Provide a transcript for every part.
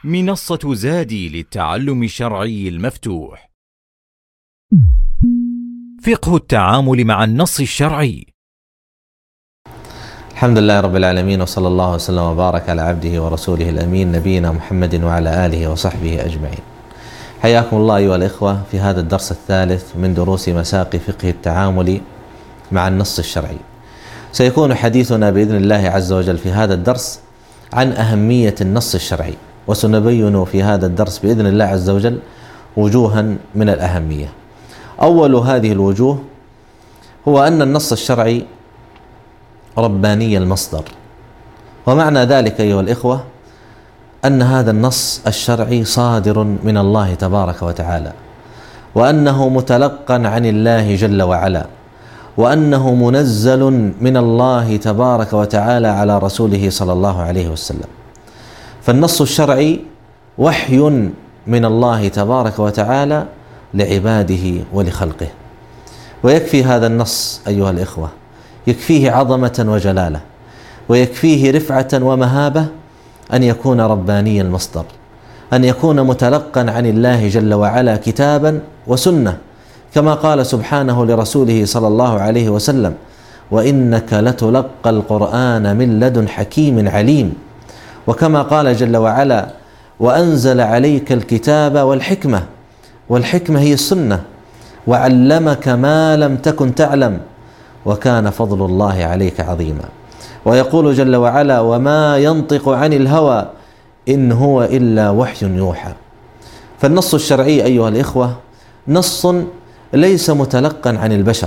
منصة زادي للتعلم الشرعي المفتوح. فقه التعامل مع النص الشرعي. الحمد لله رب العالمين، وصلى الله وسلم وبارك على عبده ورسوله الأمين نبينا محمد وعلى آله وصحبه أجمعين. حياكم الله أيها الإخوة في هذا الدرس الثالث من دروس مساق فقه التعامل مع النص الشرعي. سيكون حديثنا بإذن الله عز وجل في هذا الدرس عن أهمية النص الشرعي، وسنبين في هذا الدرس بإذن الله عز وجل وجوها من الأهمية. أول هذه الوجوه هو أن النص الشرعي رباني المصدر، ومعنى ذلك أيها الإخوة أن هذا النص الشرعي صادر من الله تبارك وتعالى، وأنه متلقى عن الله جل وعلا، وأنه منزل من الله تبارك وتعالى على رسوله صلى الله عليه وسلم. فالنص الشرعي وحي من الله تبارك وتعالى لعباده ولخلقه، ويكفي هذا النص أيها الإخوة، يكفيه عظمة وجلالة، ويكفيه رفعة ومهابة أن يكون رباني المصدر، أن يكون متلقا عن الله جل وعلا كتابا وسنة، كما قال سبحانه لرسوله صلى الله عليه وسلم: وإنك لتلقى القرآن من لدن حكيم عليم. وكما قال جل وعلا: وأنزل عليك الكتاب والحكمة، والحكمة هي السنة، وعلمك ما لم تكن تعلم، وكان فضل الله عليك عظيما. ويقول جل وعلا: وما ينطق عن الهوى إن هو إلا وحي يوحى. فالنص الشرعي أيها الإخوة نص ليس متلقا عن البشر،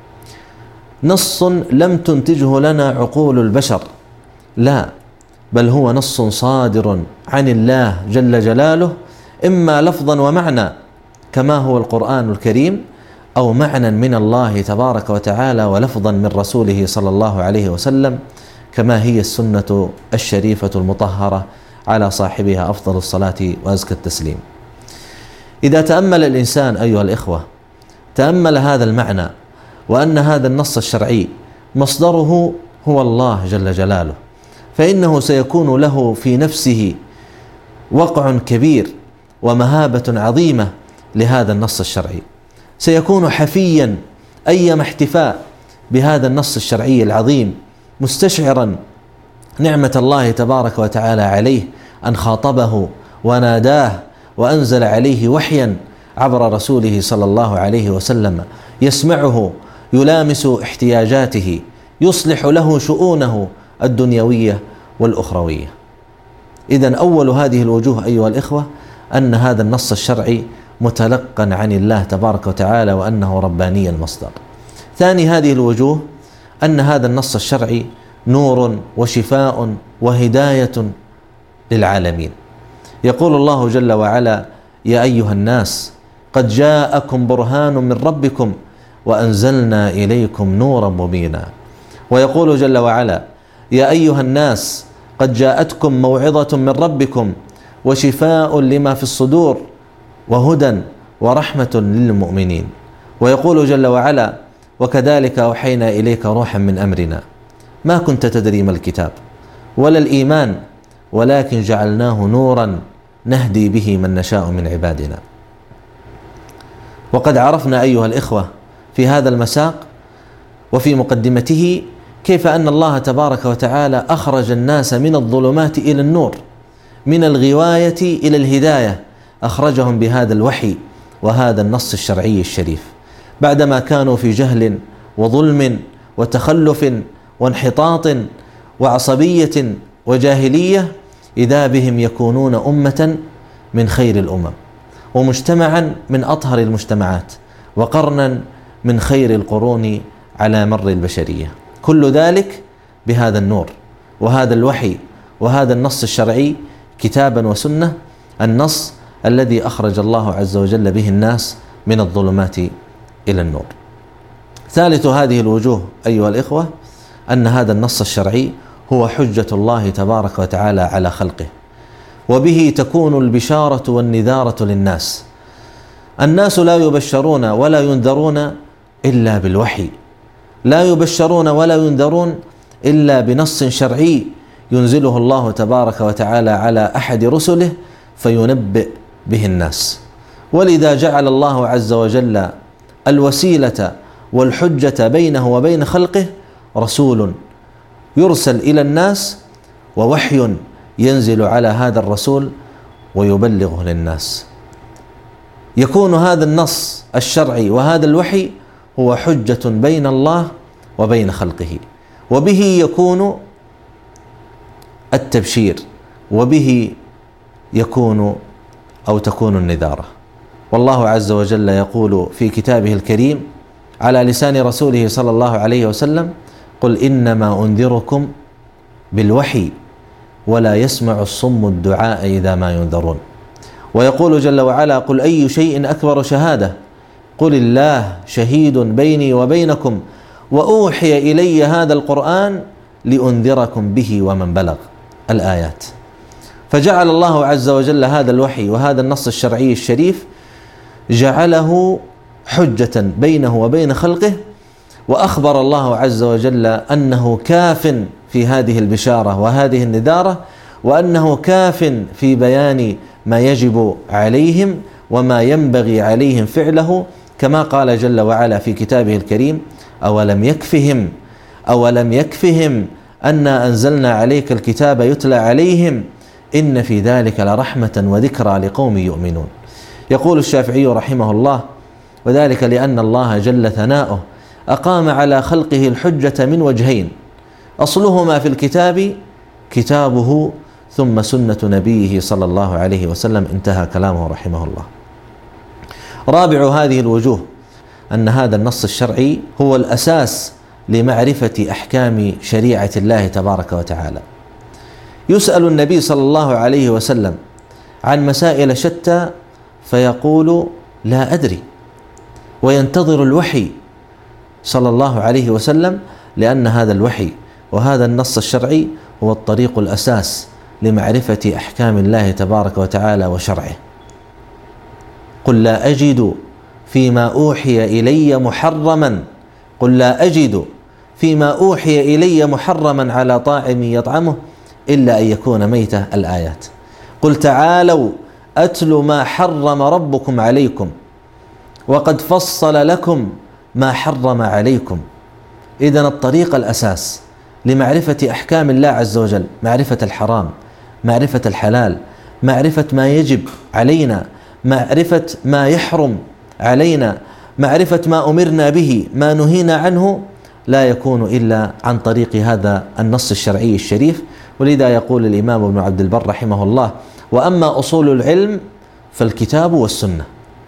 نص لم تنتجه لنا عقول البشر، لا، بل هو نص صادر عن الله جل جلاله، إما لفظا ومعنى كما هو القرآن الكريم، أو معنى من الله تبارك وتعالى ولفظا من رسوله صلى الله عليه وسلم، كما هي السنة الشريفة المطهرة على صاحبها أفضل الصلاة وأزكى التسليم. إذا تأمل الإنسان أيها الإخوة، تأمل هذا المعنى، وأن هذا النص الشرعي مصدره هو الله جل جلاله، فإنه سيكون له في نفسه وقع كبير ومهابة عظيمة لهذا النص الشرعي، سيكون حفيا أيما احتفاء بهذا النص الشرعي العظيم، مستشعرا نعمة الله تبارك وتعالى عليه أن خاطبه وناداه وأنزل عليه وحيا عبر رسوله صلى الله عليه وسلم، يسمعه، يلامس احتياجاته، يصلح له شؤونه الدنيوية والأخروية. إذن أول هذه الوجوه أيها الإخوة أن هذا النص الشرعي متلقا عن الله تبارك وتعالى، وأنه رباني المصدر. ثاني هذه الوجوه أن هذا النص الشرعي نور وشفاء وهداية للعالمين. يقول الله جل وعلا: يا أيها الناس قد جاءكم برهان من ربكم وأنزلنا إليكم نورا مبينا. ويقول جل وعلا: يا أيها الناس قد جاءتكم موعظة من ربكم وشفاء لما في الصدور وهدى ورحمة للمؤمنين. ويقول جل وعلا: وكذلك أوحينا إليك روحا من أمرنا ما كنت تدري ما الكتاب ولا الإيمان ولكن جعلناه نورا نهدي به من نشاء من عبادنا. وقد عرفنا أيها الإخوة في هذا المساق وفي مقدمته كيف أن الله تبارك وتعالى أخرج الناس من الظلمات إلى النور، من الغواية إلى الهداية، أخرجهم بهذا الوحي وهذا النص الشرعي الشريف، بعدما كانوا في جهل وظلم وتخلف وانحطاط وعصبية وجاهلية، إذا بهم يكونون أمة من خير الأمم، ومجتمعا من أطهر المجتمعات، وقرنا من خير القرون على مر البشرية. كل ذلك بهذا النور وهذا الوحي وهذا النص الشرعي كتابا وسنة، النص الذي أخرج الله عز وجل به الناس من الظلمات إلى النور. ثالث هذه الوجوه أيها الإخوة أن هذا النص الشرعي هو حجة الله تبارك وتعالى على خلقه، وبه تكون البشارة والنذارة للناس. الناس لا يبشرون ولا ينذرون إلا بالوحي، لا يبشرون ولا ينذرون إلا بنص شرعي ينزله الله تبارك وتعالى على أحد رسله فينبئ به الناس. ولذا جعل الله عز وجل الوسيلة والحجة بينه وبين خلقه رسول يرسل إلى الناس، ووحي ينزل على هذا الرسول ويبلغه للناس. يكون هذا النص الشرعي وهذا الوحي هو حجة بين الله وبين خلقه، وبه يكون التبشير، وبه يكون أو تكون النذارة. والله عز وجل يقول في كتابه الكريم على لسان رسوله صلى الله عليه وسلم: قل إنما أنذركم بالوحي ولا يسمع الصم الدعاء إذا ما ينذرون. ويقول جل وعلا: قل أي شيء أكبر شهادة قل الله شهيد بيني وبينكم وأوحي إلي هذا القرآن لأنذركم به ومن بلغ. الآيات. فجعل الله عز وجل هذا الوحي وهذا النص الشرعي الشريف جعله حجة بينه وبين خلقه، وأخبر الله عز وجل أنه كاف في هذه البشارة وهذه النذارة، وأنه كاف في بيان ما يجب عليهم وما ينبغي عليهم فعله، كما قال جل وعلا في كتابه الكريم: أولم يكفهم أنا أنزلنا عليك الكتاب يتلى عليهم إن في ذلك لرحمة وذكرى لقوم يؤمنون. يقول الشافعي رحمه الله: وذلك لأن الله جل ثناؤه أقام على خلقه الحجة من وجهين، أصلهما في الكتاب كتابه ثم سنة نبيه صلى الله عليه وسلم. انتهى كلامه رحمه الله. رابع هذه الوجوه أن هذا النص الشرعي هو الأساس لمعرفة أحكام شريعة الله تبارك وتعالى. يسأل النبي صلى الله عليه وسلم عن مسائل شتى فيقول: لا أدري، وينتظر الوحي صلى الله عليه وسلم، لأن هذا الوحي وهذا النص الشرعي هو الطريق الأساس لمعرفة أحكام الله تبارك وتعالى وشرعه. قل لا أجد فيما أوحي إلي محرما قل لا أجد فيما أوحي إلي محرما على طاعم يطعمه إلا أن يكون ميتة. الآيات. قل تعالوا أتل ما حرم ربكم عليكم وقد فصل لكم ما حرم عليكم. إذن الطريق الأساس لمعرفة أحكام الله عز وجل معرفة الحرام، معرفة الحلال، معرفة ما يجب علينا، معرفة ما يحرم علينا، معرفة ما أمرنا به، ما نهينا عنه، لا يكون إلا عن طريق هذا النص الشرعي الشريف. ولذا يقول الإمام ابن عبد البر رحمه الله: وأما أصول العلم فالكتاب والسنة.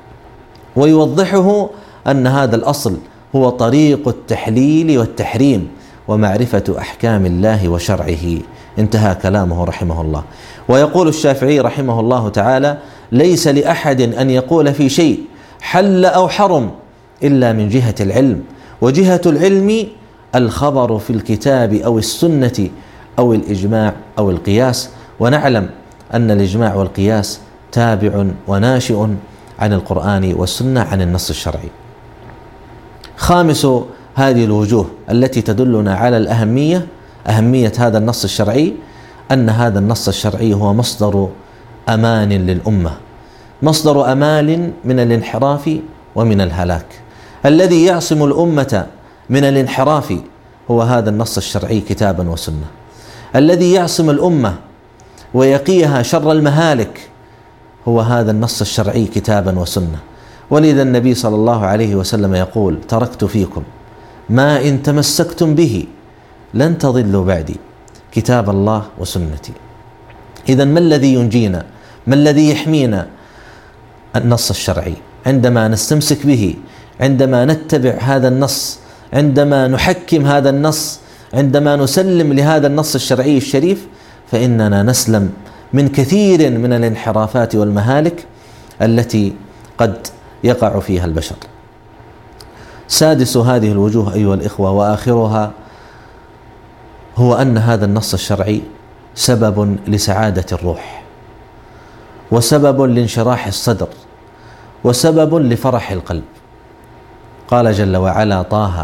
ويوضحه أن هذا الأصل هو طريق التحليل والتحريم ومعرفة أحكام الله وشرعه. انتهى كلامه رحمه الله. ويقول الشافعي رحمه الله تعالى: ليس لأحد أن يقول في شيء حل أو حرم إلا من جهة العلم، وجهة العلم الخبر في الكتاب أو السنة أو الإجماع أو القياس. ونعلم أن الإجماع والقياس تابع وناشئ عن القرآن والسنة عن النص الشرعي. خامس هذه الوجوه التي تدلنا على أهمية هذا النص الشرعي أن هذا النص الشرعي هو مصدر أمان للأمة، مصدر أمان من الانحراف ومن الهلاك. الذي يعصم الأمة من الانحراف هو هذا النص الشرعي كتابا وسنة. الذي يعصم الأمة ويقيها شر المهالك هو هذا النص الشرعي كتابا وسنة. ولذا النبي صلى الله عليه وسلم يقول: تركت فيكم ما إن تمسكتم به لن تضلوا بعدي كتاب الله وسنتي. إذن ما الذي ينجينا؟ ما الذي يحمينا؟ النص الشرعي. عندما نستمسك به، عندما نتبع هذا النص، عندما نحكم هذا النص، عندما نسلم لهذا النص الشرعي الشريف، فإننا نسلم من كثير من الانحرافات والمهالك التي قد يقع فيها البشر. سادس هذه الوجوه أيها الإخوة وآخرها هو أن هذا النص الشرعي سبب لسعادة الروح، وسبب لانشراح الصدر، وسبب لفرح القلب. قال جل وعلا: طه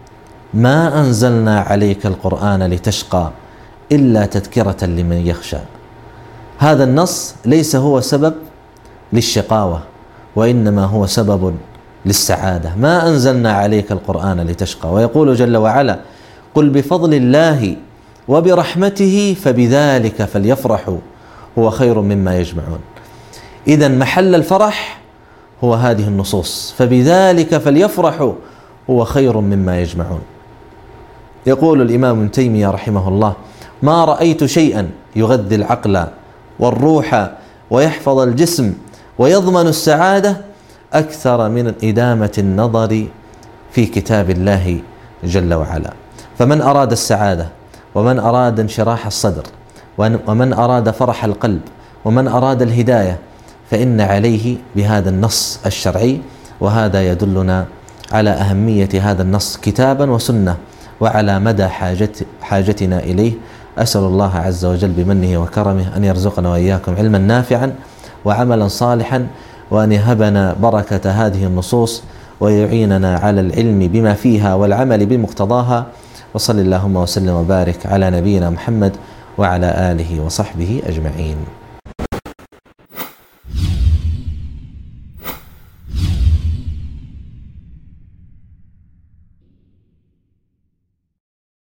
ما أنزلنا عليك القرآن لتشقى إلا تذكرة لمن يخشى. هذا النص ليس هو سبب للشقاوة، وإنما هو سبب للسعادة. ما أنزلنا عليك القرآن لتشقى. ويقول جل وعلا: قل بفضل الله وبرحمته فبذلك فليفرحوا هو خير مما يجمعون. إذن محل الفرح هو هذه النصوص، فبذلك فليفرحوا هو خير مما يجمعون. يقول الإمام ابن تيمية رحمه الله: ما رأيت شيئا يغذي العقل والروح ويحفظ الجسم ويضمن السعادة أكثر من إدامة النظر في كتاب الله جل وعلا. فمن أراد السعادة، ومن أراد انشراح الصدر، ومن أراد فرح القلب، ومن أراد الهداية، فإن عليه بهذا النص الشرعي. وهذا يدلنا على أهمية هذا النص كتابا وسنة، وعلى مدى حاجتنا إليه. أسأل الله عز وجل بمنه وكرمه أن يرزقنا وإياكم علما نافعا وعملا صالحا، وأن يهبنا بركة هذه النصوص، ويعيننا على العلم بما فيها والعمل بمقتضاها. وصل اللهم وسلم وبارك على نبينا محمد وعلى آله وصحبه أجمعين.